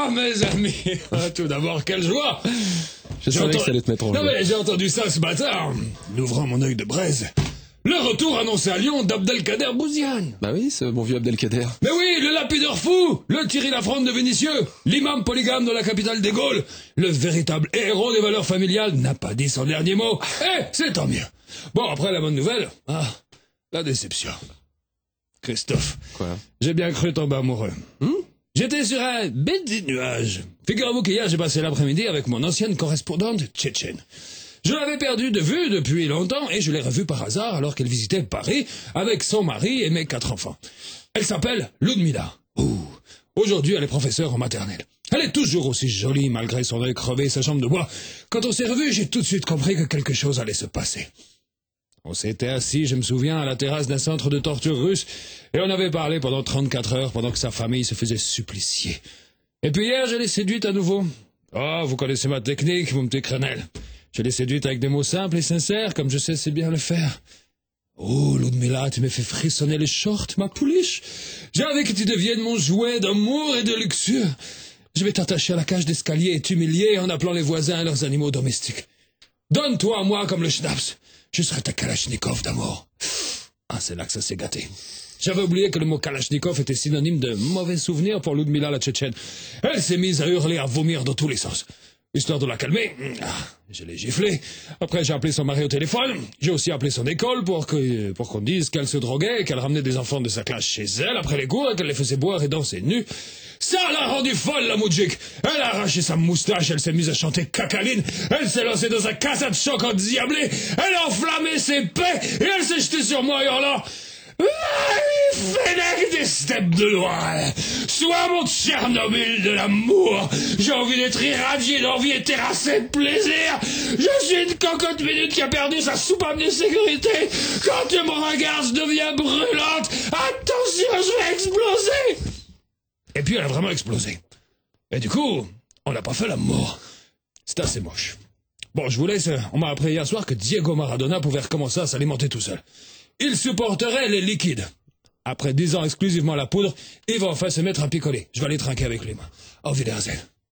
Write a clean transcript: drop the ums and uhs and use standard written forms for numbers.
mes amis, tout d'abord, quelle joie! Je savais que ça allait te mettre en Non joie. mais j'ai entendu ça ce matin, en ouvrant mon œil de braise. Le retour annoncé à Lyon d'Abdelkader Bouziane. Bah oui, ce bon vieux Abdelkader. Mais oui, le lapideur fou, le Thierry Lafronde de Vénissieux, l'imam polygame de la capitale des Gaules, le véritable héros des valeurs familiales n'a pas dit son dernier mot. Eh, c'est tant mieux. Bon, après la bonne nouvelle, la déception. Christophe, Quoi? j'ai bien cru tomber amoureux. J'étais sur un bête nuage. Figurez-vous qu'hier, j'ai passé l'après-midi avec mon ancienne correspondante tchétchène. Je l'avais perdue de vue depuis longtemps et je l'ai revue par hasard alors qu'elle visitait Paris avec son mari et mes 4 enfants. Elle s'appelle Ludmila. Aujourd'hui, elle est professeure en maternelle. Elle est toujours aussi jolie malgré son œil crevé et sa jambe de bois. Quand on s'est revus, j'ai tout de suite compris que quelque chose allait se passer. On s'était assis, je me souviens, à la terrasse d'un centre de torture russe, et on avait parlé pendant 34 heures pendant que sa famille se faisait supplicier. Et puis hier, je l'ai séduite à nouveau. Oh, vous connaissez ma technique, mon petit crénel. Je l'ai séduite avec des mots simples et sincères, comme je sais si bien le faire. Oh, Ludmila, tu me fais frissonner les shorts, ma pouliche. J'ai envie que tu deviennes mon jouet d'amour et de luxure. Je vais t'attacher à la cage d'escalier et t'humilier en appelant les voisins leurs animaux domestiques. Donne-toi à moi comme le schnaps. Je serai ta kalachnikov d'amour. Ah, c'est là que ça s'est gâté. J'avais oublié que le mot kalachnikov était synonyme de mauvais souvenir pour Ludmila la Tchétchène. Elle s'est mise à hurler, à vomir dans tous les sens. Histoire de la calmer, je l'ai giflé. Après, j'ai appelé son mari au téléphone. J'ai aussi appelé son école pour qu'on dise qu'elle se droguait et qu'elle ramenait des enfants de sa classe chez elle après les cours et qu'elle les faisait boire et danser nus. Ça l'a rendue folle, la moudjik. Elle a arraché sa moustache, elle s'est mise à chanter cacaline, elle s'est lancée dans un casa de choc endiablé, elle a enflammé ses paix et elle s'est jetée sur moi hurlant « Fennec des steppes de Loire, sois mon Tchernobyl de l'amour, j'ai envie d'être irradié d'envie et terrassé de plaisir, je suis une cocotte minute qui a perdu sa soupape de sécurité, quand tu me regardes, je deviens brûlante, attention, je vais exploser !» Et puis elle a vraiment explosé. Et du coup, on n'a pas fait l'amour. C'est assez moche. Bon, je vous laisse, on m'a appris hier soir que Diego Maradona pouvait recommencer à s'alimenter tout seul. Il supporterait les liquides. Après 10 ans exclusivement à la poudre, il va enfin se mettre à picoler. Je vais aller trinquer avec lui, moi. Auf Wiedersehen.